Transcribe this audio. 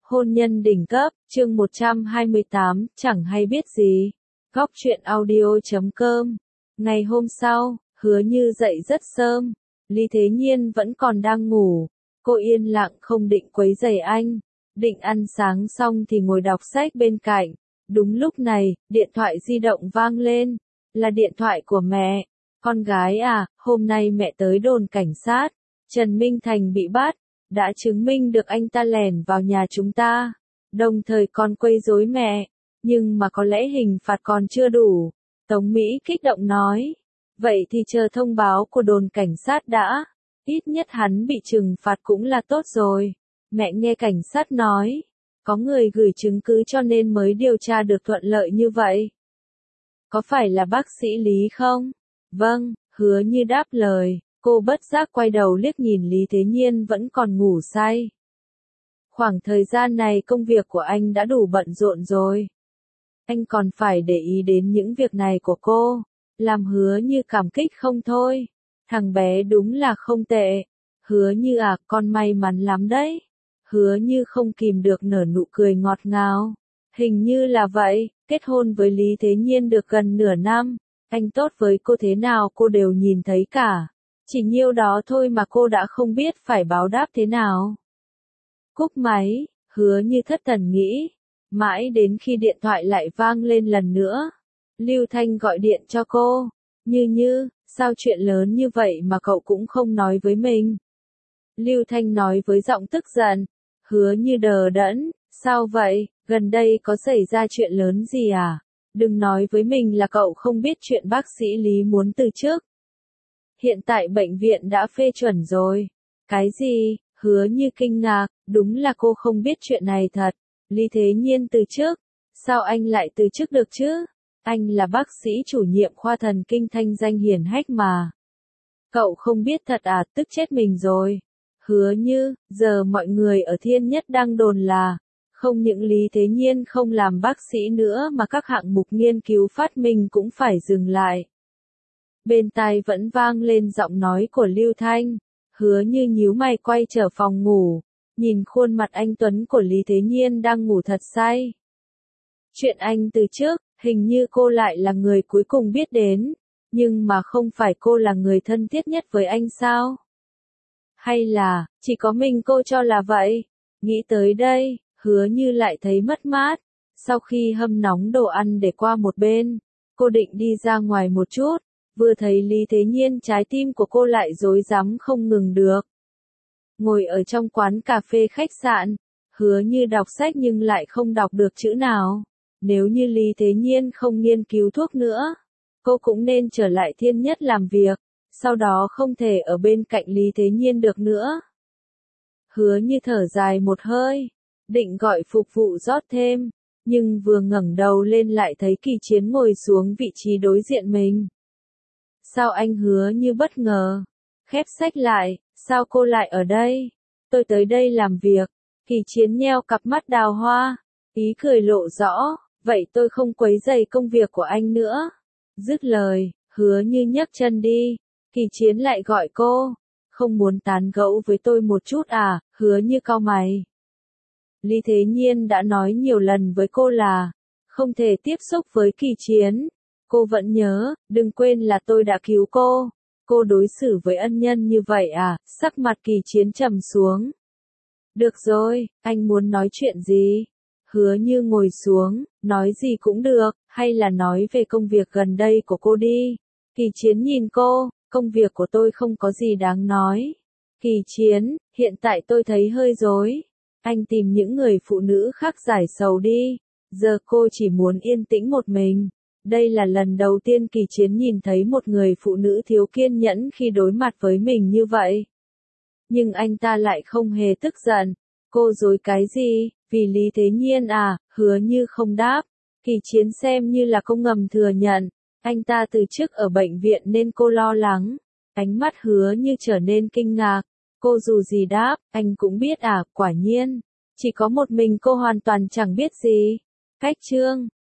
Hôn nhân đỉnh cấp, chương 128, chẳng hay biết gì. Góc truyện audio.com. Ngày hôm sau, Hứa Như dậy rất sớm. Lý Thế Nhiên vẫn còn đang ngủ. Cô yên lặng không định quấy rầy anh. Định ăn sáng xong thì ngồi đọc sách bên cạnh. Đúng lúc này, điện thoại di động vang lên. Là điện thoại của mẹ. Con gái à, hôm nay mẹ tới đồn cảnh sát. Trần Minh Thành bị bắt. Đã chứng minh được anh ta lẻn vào nhà chúng ta. Đồng thời còn quấy rối mẹ. Nhưng mà có lẽ hình phạt còn chưa đủ. Tống Mỹ kích động nói. Vậy thì chờ thông báo của đồn cảnh sát đã. Ít nhất hắn bị trừng phạt cũng là tốt rồi. Mẹ nghe cảnh sát nói. Có người gửi chứng cứ cho nên mới điều tra được thuận lợi như vậy. Có phải là bác sĩ Lý không? Vâng, Hứa Như đáp lời. Cô bất giác quay đầu liếc nhìn Lý Thế Nhiên vẫn còn ngủ say. Khoảng thời gian này công việc của anh đã đủ bận rộn rồi. Anh còn phải để ý đến những việc này của cô. Làm Hứa Như cảm kích không thôi. Thằng bé đúng là không tệ. Hứa Như à, con may mắn lắm đấy. Hứa Như không kìm được nở nụ cười ngọt ngào. Hình như là vậy, kết hôn với Lý Thế Nhiên được gần nửa năm. Anh tốt với cô thế nào cô đều nhìn thấy cả. Chỉ nhiêu đó thôi mà cô đã không biết phải báo đáp thế nào. Cúp máy, Hứa Như thất thần nghĩ. Mãi đến khi điện thoại lại vang lên lần nữa. Lưu Thanh gọi điện cho cô. Như, sao chuyện lớn như vậy mà cậu cũng không nói với mình? Lưu Thanh nói với giọng tức giận. Hứa Như đờ đẫn, sao vậy, gần đây có xảy ra chuyện lớn gì à? Đừng nói với mình là cậu không biết chuyện bác sĩ Lý muốn từ chức. Hiện tại bệnh viện đã phê chuẩn rồi. Cái gì? Hứa Như kinh ngạc, đúng là cô không biết chuyện này thật. Lý Thế Nhiên từ chức. Sao anh lại từ chức được chứ? Anh là bác sĩ chủ nhiệm khoa thần kinh thanh danh hiển hách mà. Cậu không biết thật à, tức chết mình rồi. Hứa Như, giờ mọi người ở Thiên Nhất đang đồn là, không những Lý Thế Nhiên không làm bác sĩ nữa mà các hạng mục nghiên cứu phát minh cũng phải dừng lại. Bên tai vẫn vang lên giọng nói của Lưu Thanh. Hứa Như nhíu mày quay trở phòng ngủ, nhìn khuôn mặt anh tuấn của Lý Thế Nhiên đang ngủ thật say. Chuyện anh từ trước, hình như cô lại là người cuối cùng biết đến, nhưng mà không phải cô là người thân thiết nhất với anh sao? Hay là, chỉ có mình cô cho là vậy? Nghĩ tới đây, Hứa Như lại thấy mất mát. Sau khi hâm nóng đồ ăn để qua một bên, cô định đi ra ngoài một chút. Vừa thấy Lý Thế Nhiên trái tim của cô lại rối rắm không ngừng được. Ngồi ở trong quán cà phê khách sạn, Hứa Như đọc sách nhưng lại không đọc được chữ nào. Nếu như Lý Thế Nhiên không nghiên cứu thuốc nữa, cô cũng nên trở lại Thiên Nhất làm việc, sau đó không thể ở bên cạnh Lý Thế Nhiên được nữa. Hứa Như thở dài một hơi, định gọi phục vụ rót thêm, nhưng vừa ngẩng đầu lên lại thấy Kỳ Chiến ngồi xuống vị trí đối diện mình. Sao anh? Hứa Như bất ngờ. Khép sách lại, sao cô lại ở đây? Tôi tới đây làm việc. Kỳ Chiến nheo cặp mắt đào hoa. Ý cười lộ rõ, vậy tôi không quấy rầy công việc của anh nữa. Dứt lời, Hứa Như nhấc chân đi. Kỳ Chiến lại gọi cô. Không muốn tán gẫu với tôi một chút à? Hứa Như cau mày. Lý Thế Nhiên đã nói nhiều lần với cô là không thể tiếp xúc với Kỳ Chiến. Cô vẫn nhớ, đừng quên là tôi đã cứu cô. Cô đối xử với ân nhân như vậy à? Sắc mặt Kỳ Chiến trầm xuống. Được rồi, anh muốn nói chuyện gì? Hứa Như ngồi xuống, nói gì cũng được, hay là nói về công việc gần đây của cô đi. Kỳ Chiến nhìn cô, công việc của tôi không có gì đáng nói. Kỳ Chiến, hiện tại tôi thấy hơi rối. Anh tìm những người phụ nữ khác giải sầu đi. Giờ cô chỉ muốn yên tĩnh một mình. Đây là lần đầu tiên Kỳ Chiến nhìn thấy một người phụ nữ thiếu kiên nhẫn khi đối mặt với mình như vậy. Nhưng anh ta lại không hề tức giận. Cô dối cái gì? Vì Lý Thế Nhiên à? Hứa Như không đáp. Kỳ Chiến xem như là cô ngầm thừa nhận. Anh ta từ chức ở bệnh viện nên cô lo lắng. Ánh mắt Hứa Như trở nên kinh ngạc. Cô dù gì đáp, anh cũng biết à? Quả nhiên. Chỉ có một mình cô hoàn toàn chẳng biết gì. Cách chương.